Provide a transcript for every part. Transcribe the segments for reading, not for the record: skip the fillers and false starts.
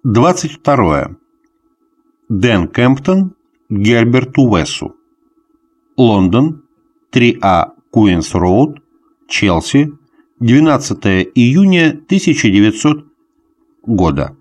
22. Дэн Кемптон Герберту Уэссу. Лондон, 3А Куинс Роуд, Челси, 12 июня 1900 года.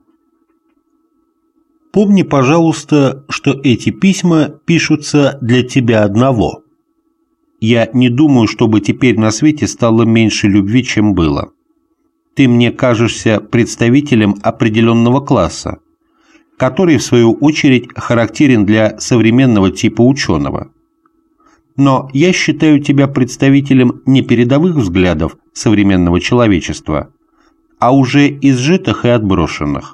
Помни, пожалуйста, что эти письма пишутся для тебя одного. Я не думаю, чтобы теперь на свете стало меньше любви, чем было. Ты мне кажешься представителем определенного класса, который, в свою очередь, характерен для современного типа ученого. Но я считаю тебя представителем не передовых взглядов современного человечества, а уже изжитых и отброшенных.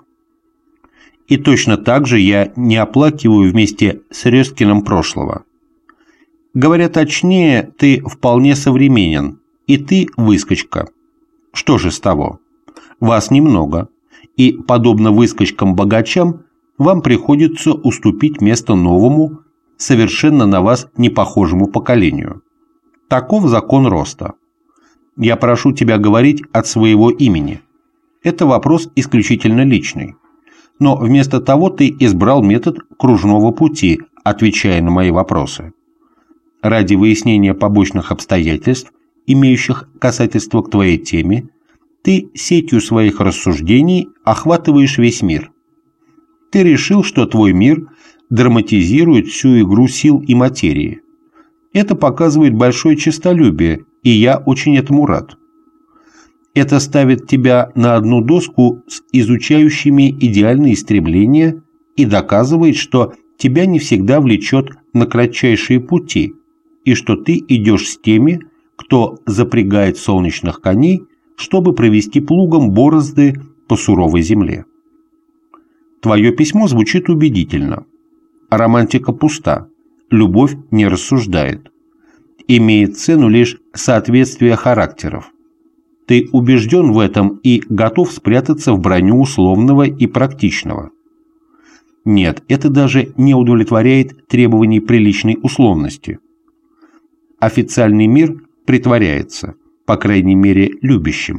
И точно так же я не оплакиваю вместе с Рёскиным прошлого. Говоря точнее, ты вполне современен, и ты выскочка. Что же с того? Вас немного, и, подобно выскочкам-богачам, вам приходится уступить место новому, совершенно на вас не похожему поколению. Таков закон роста. Я прошу тебя говорить от своего имени. Это вопрос исключительно личный. Но вместо того ты избрал метод кружного пути, отвечая на мои вопросы. Ради выяснения побочных обстоятельств, имеющих касательство к твоей теме, ты сетью своих рассуждений охватываешь весь мир. Ты решил, что твой мир драматизирует всю игру сил и материи. Это показывает большое честолюбие, и я очень этому рад. Это ставит тебя на одну доску с изучающими идеальные стремления и доказывает, что тебя не всегда влечет на кратчайшие пути, и что ты идешь с теми, кто запрягает солнечных коней, чтобы провести плугом борозды по суровой земле. Твое письмо звучит убедительно. Романтика пуста, любовь не рассуждает. Имеет цену лишь соответствие характеров. Ты убежден в этом и готов спрятаться в броню условного и практичного. Нет, это даже не удовлетворяет требований приличной условности. Официальный мир притворяется, по крайней мере, любящим.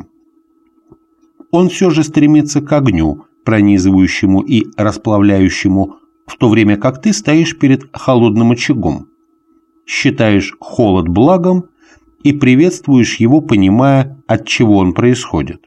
Он все же стремится к огню, пронизывающему и расплавляющему, в то время как ты стоишь перед холодным очагом, считаешь холод благом и приветствуешь его, понимая, от чего он происходит.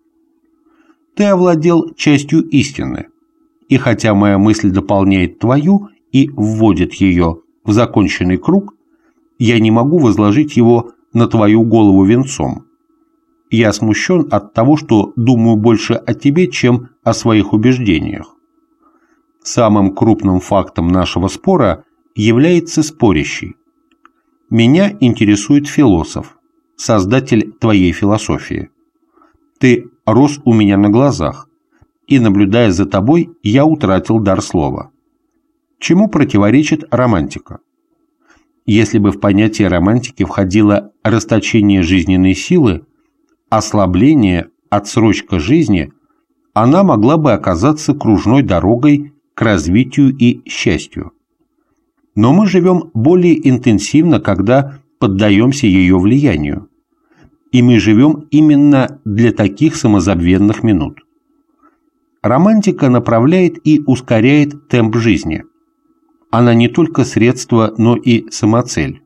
Ты овладел частью истины, и хотя моя мысль дополняет твою и вводит ее в законченный круг, я не могу возложить его на твою голову венцом. Я смущен от того, что думаю больше о тебе, чем о своих убеждениях. Самым крупным фактом нашего спора является спорящий. Меня интересует философ, создатель твоей философии. Ты рос у меня на глазах, и, наблюдая за тобой, я утратил дар слова. Чему противоречит романтика? Если бы в понятие романтики входило расточение жизненной силы, ослабление, отсрочка жизни, она могла бы оказаться кружной дорогой к развитию и счастью. Но мы живем более интенсивно, когда поддаемся ее влиянию. И мы живем именно для таких самозабвенных минут. Романтика направляет и ускоряет темп жизни. Она не только средство, но и самоцель.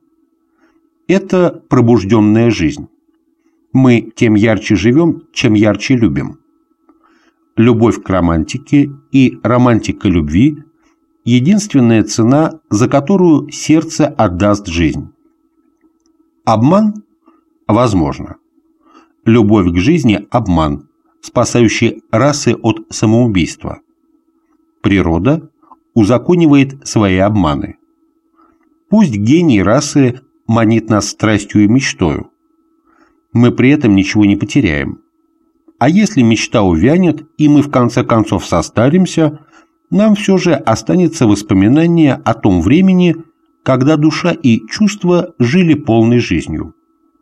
Это пробужденная жизнь. Мы тем ярче живем, чем ярче любим. Любовь к романтике и романтика любви – единственная цена, за которую сердце отдаст жизнь. Обман? Возможно. Любовь к жизни – обман, спасающий расы от самоубийства. Природа узаконивает свои обманы. Пусть гений расы манит нас страстью и мечтою. Мы при этом ничего не потеряем. А если мечта увянет, и мы в конце концов состаримся, нам все же останется воспоминание о том времени, когда душа и чувства жили полной жизнью.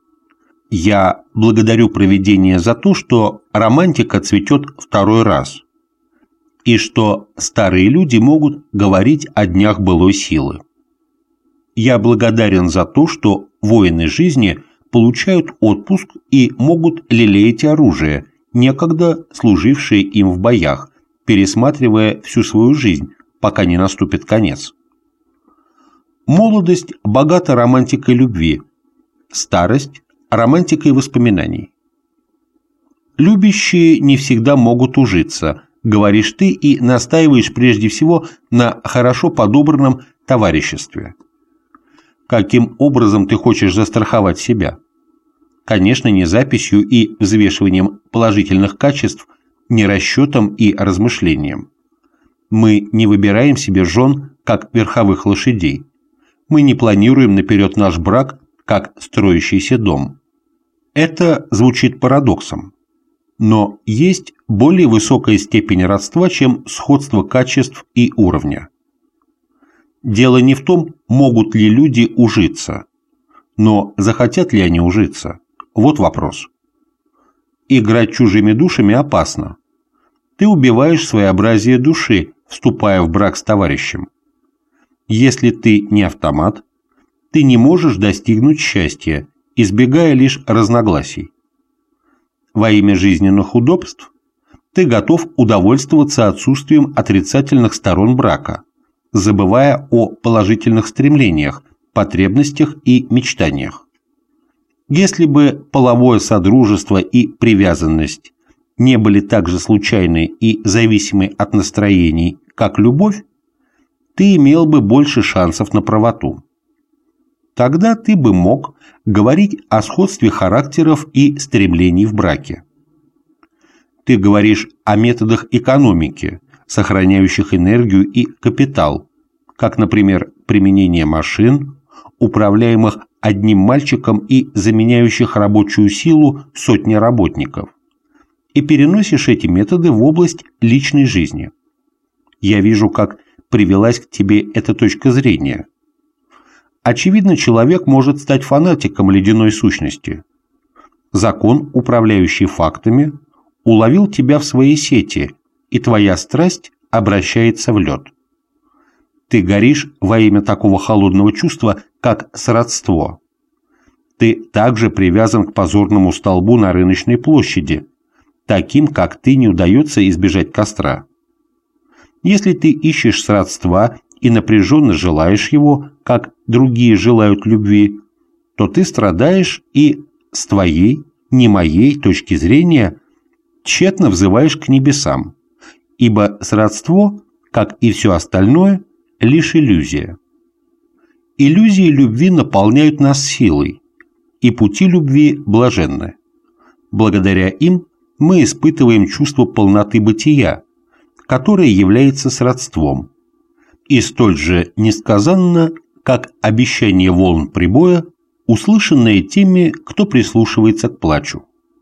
Я благодарю провидение за то, что романтика цветет второй раз, и что старые люди могут говорить о днях былой силы. Я благодарен за то, что воины жизни получают отпуск и могут лелеять оружие, некогда служившие им в боях, пересматривая всю свою жизнь, пока не наступит конец. Молодость богата романтикой любви, старость – романтикой воспоминаний. Любящие не всегда могут ужиться, говоришь ты и настаиваешь прежде всего на хорошо подобранном товариществе. Каким образом ты хочешь застраховать себя? Конечно, не записью и взвешиванием положительных качеств, не расчетом и размышлением. Мы не выбираем себе жен, как верховых лошадей. Мы не планируем наперед наш брак, как строящийся дом. Это звучит парадоксом. Но есть более высокая степень родства, чем сходство качеств и уровня. Дело не в том, могут ли люди ужиться, но захотят ли они ужиться. Вот вопрос. Играть чужими душами опасно. Ты убиваешь своеобразие души, вступая в брак с товарищем. Если ты не автомат, ты не можешь достигнуть счастья, избегая лишь разногласий. Во имя жизненных удобств ты готов удовольствоваться отсутствием отрицательных сторон брака, забывая о положительных стремлениях, потребностях и мечтаниях. Если бы половое содружество и привязанность не были так же случайны и зависимы от настроений, как любовь, ты имел бы больше шансов на правоту. Тогда ты бы мог говорить о сходстве характеров и стремлений в браке. Ты говоришь о методах экономики, сохраняющих энергию и капитал, как, например, применение машин, управляемых одним мальчиком и заменяющих рабочую силу сотни работников, и переносишь эти методы в область личной жизни. Я вижу, как привелась к тебе эта точка зрения. Очевидно, человек может стать фанатиком ледяной сущности. Закон, управляющий фактами, уловил тебя в своей сети, и твоя страсть обращается в лед. Ты горишь во имя такого холодного чувства, как сродство. Ты также привязан к позорному столбу на рыночной площади, таким, как ты, не удается избежать костра. Если ты ищешь сродства и напряженно желаешь его, как другие желают любви, то ты страдаешь и с твоей, не моей точки зрения тщетно взываешь к небесам, ибо сродство, как и все остальное, лишь иллюзия. Иллюзии любви наполняют нас силой, и пути любви блаженны. Благодаря им мы испытываем чувство полноты бытия, которое является сродством, и столь же несказанно, как обещание волн прибоя, услышанное теми, кто прислушивается к плачу.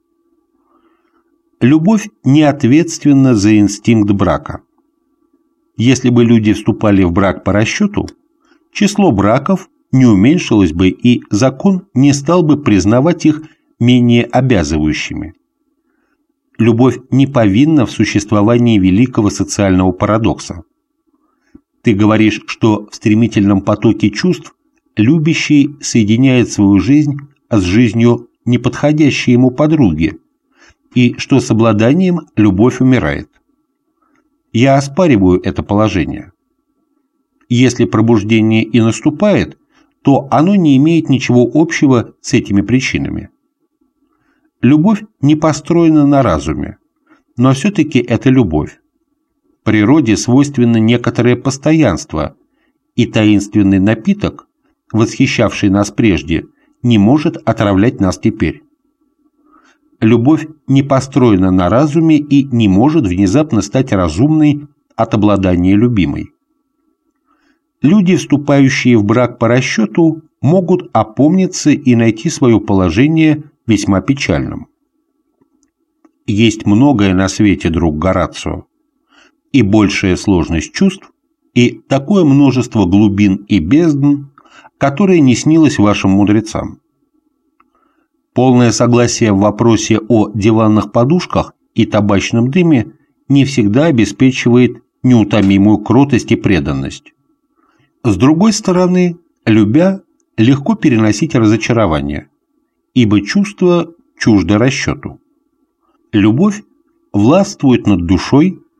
Любовь не ответственна за инстинкт брака. Если бы люди вступали в брак по расчету, число браков не уменьшилось бы, и закон не стал бы признавать их менее обязывающими. Любовь не повинна в существовании великого социального парадокса. Ты говоришь, что в стремительном потоке чувств любящий соединяет свою жизнь с жизнью неподходящей ему подруги, и что с обладанием любовь умирает. Я оспариваю это положение. Если пробуждение и наступает, то оно не имеет ничего общего с этими причинами. Любовь не построена на разуме, но все-таки это любовь. Природе свойственно некоторое постоянство, и таинственный напиток, восхищавший нас прежде, не может отравлять нас теперь. Любовь не построена на разуме и не может внезапно стать разумной от обладания любимой. Люди, вступающие в брак по расчету, могут опомниться и найти свое положение весьма печальным. Есть многое на свете, друг Горацио, и большая сложность чувств, и такое множество глубин и бездн, которое не снилось вашим мудрецам. Полное согласие в вопросе о диванных подушках и табачном дыме не всегда обеспечивает неутомимую кротость и преданность. С другой стороны, любя, легко переносить разочарование, ибо чувство чуждо расчету. Любовь властвует над душой,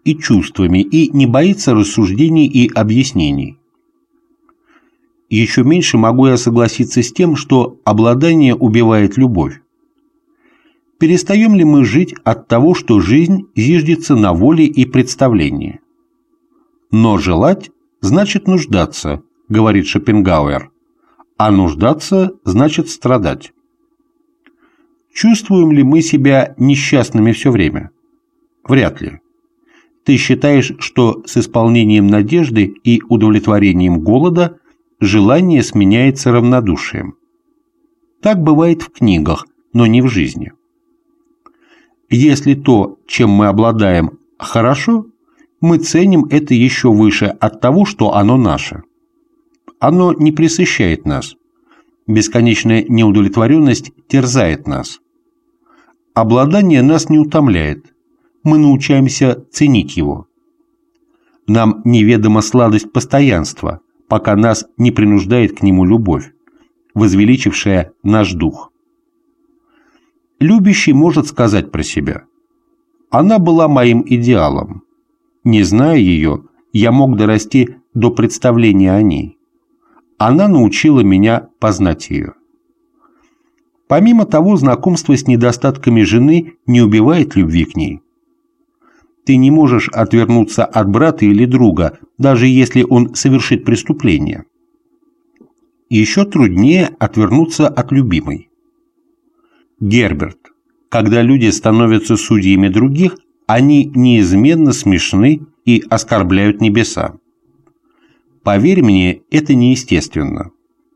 и чувствами и не боится рассуждений и объяснений. Еще меньше могу я согласиться с тем, что обладание убивает любовь. Перестаем ли мы жить от того, что жизнь зиждется на воле и представлении? Но желать значит нуждаться, говорит Шопенгауэр, а нуждаться значит страдать. Чувствуем ли мы себя несчастными все время? Вряд ли. Ты считаешь, что с исполнением надежды и удовлетворением голода желание сменяется равнодушием. Так бывает в книгах, но не в жизни. Если то, чем мы обладаем, хорошо, мы ценим это еще выше от того, что оно наше. Оно не пресыщает нас. Бесконечная неудовлетворенность терзает нас. Обладание нас не утомляет. Мы научаемся ценить его. Нам неведома сладость постоянства, пока нас не принуждает к нему любовь, возвеличившая наш дух. Любящий может сказать про себя: «Она была моим идеалом. Не зная ее, я мог дорасти до представления о ней. Она научила меня познать ее». Помимо того, знакомство с недостатками жены не убивает любви к ней. Ты не можешь отвернуться от брата или друга, даже если он совершит преступление. Еще труднее отвернуться от любимой. Герберт: когда люди становятся судьями других, они неизменно смешны и оскорбляют небеса. Поверь мне, это неестественно.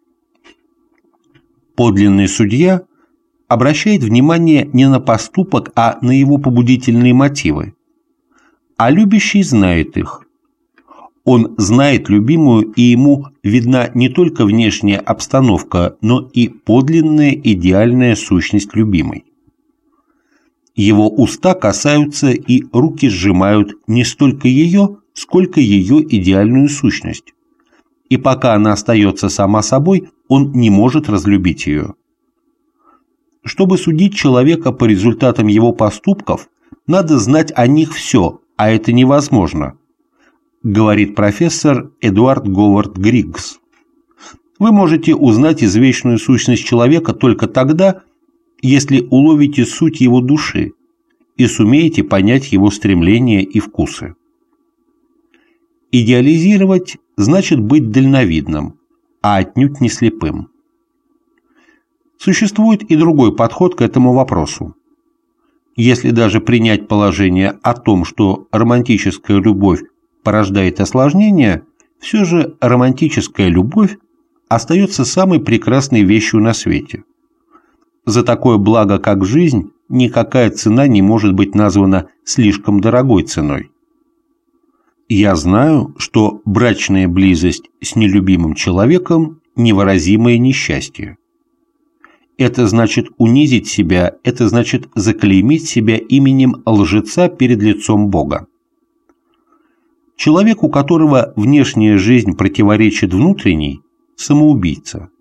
Подлинный судья обращает внимание не на поступок, а на его побудительные мотивы. А любящий знает их. Он знает любимую, и ему видна не только внешняя обстановка, но и подлинная идеальная сущность любимой. Его уста касаются и руки сжимают не столько ее, сколько ее идеальную сущность. И пока она остается сама собой, он не может разлюбить ее. Чтобы судить человека по результатам его поступков, надо знать о них все, а это невозможно, говорит профессор Эдуард Говард Григгс. Вы можете узнать извечную сущность человека только тогда, если уловите суть его души и сумеете понять его стремления и вкусы. Идеализировать значит быть дальновидным, а отнюдь не слепым. Существует и другой подход к этому вопросу. Если даже принять положение о том, что романтическая любовь порождает осложнения, все же романтическая любовь остается самой прекрасной вещью на свете. За такое благо, как жизнь, никакая цена не может быть названа слишком дорогой ценой. Я знаю, что брачная близость с нелюбимым человеком – невыразимое несчастье. Это значит унизить себя, это значит заклеймить себя именем лжеца перед лицом Бога. Человек, у которого внешняя жизнь противоречит внутренней, самоубийца.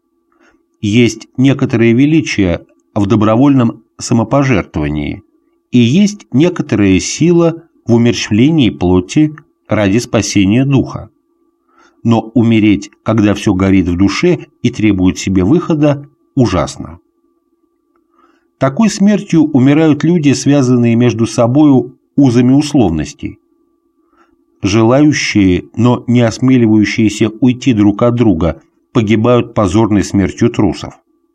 Есть некоторое величие в добровольном самопожертвовании, и есть некоторая сила в умерщвлении плоти ради спасения духа. Но умереть, когда все горит в душе и требует себе выхода, ужасно. Такой смертью умирают люди, связанные между собою узами условностей. Желающие, но не осмеливающиеся уйти друг от друга, погибают позорной смертью трусов.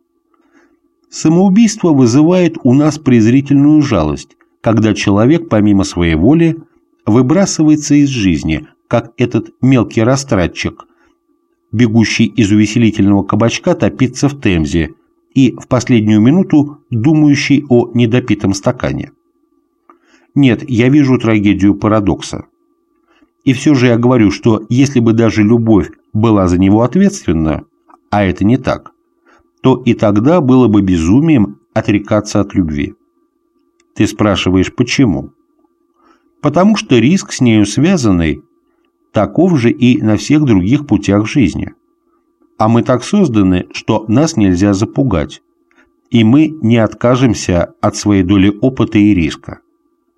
Самоубийство вызывает у нас презрительную жалость, когда человек, помимо своей воли, выбрасывается из жизни, как этот мелкий растратчик, бегущий из увеселительного кабачка топиться в Темзе и в последнюю минуту думающий о недопитом стакане. Нет, я вижу трагедию парадокса. И все же я говорю, что если бы даже любовь была за него ответственна, а это не так, то и тогда было бы безумием отрекаться от любви. Ты спрашиваешь, почему? Потому что риск с нею связанный таков же и на всех других путях жизни. А мы так созданы, что нас нельзя запугать, и мы не откажемся от своей доли опыта и риска.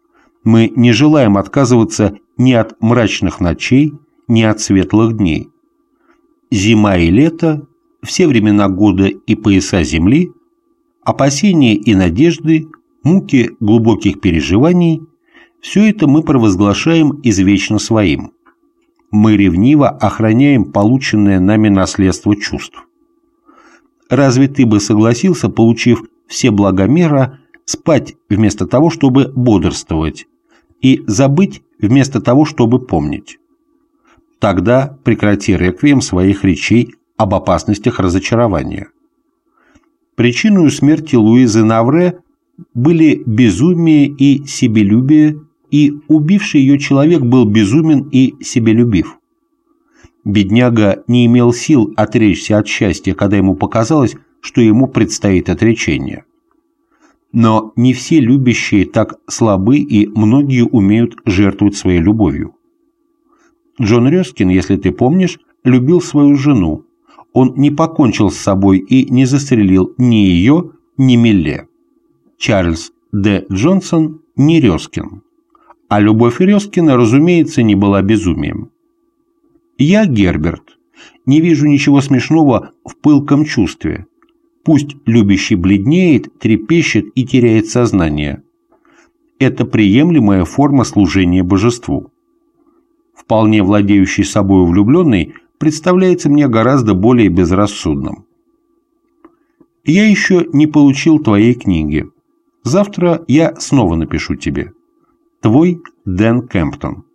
Мы не желаем отказываться ни от мрачных ночей, ни от светлых дней. Зима и лето, все времена года и пояса земли, опасения и надежды, муки глубоких переживаний – все это мы провозглашаем извечно своим. Мы ревниво охраняем полученное нами наследство чувств. Разве ты бы согласился, получив все блага мира, спать вместо того, чтобы бодрствовать, и забыть вместо того, чтобы помнить? Тогда прекрати реквием своих речей об опасностях разочарования. Причиной смерти Луизы Навре были безумие и себелюбие, и убивший ее человек был безумен и себелюбив. Бедняга не имел сил отречься от счастья, когда ему показалось, что ему предстоит отречение. Но не все любящие так слабы, и многие умеют жертвовать своей любовью. Джон Рёскин, если ты помнишь, любил свою жену. Он не покончил с собой и не застрелил ни ее, ни Милле. Чарльз Д. Джонсон не Рёскин. А любовь Рёскина, разумеется, не была безумием. Я, Герберт, не вижу ничего смешного в пылком чувстве. Пусть любящий бледнеет, трепещет и теряет сознание. Это приемлемая форма служения божеству. Вполне владеющий собой влюбленный представляется мне гораздо более безрассудным. Я еще не получил твоей книги. Завтра я снова напишу тебе. Твой Дэн Кемптон.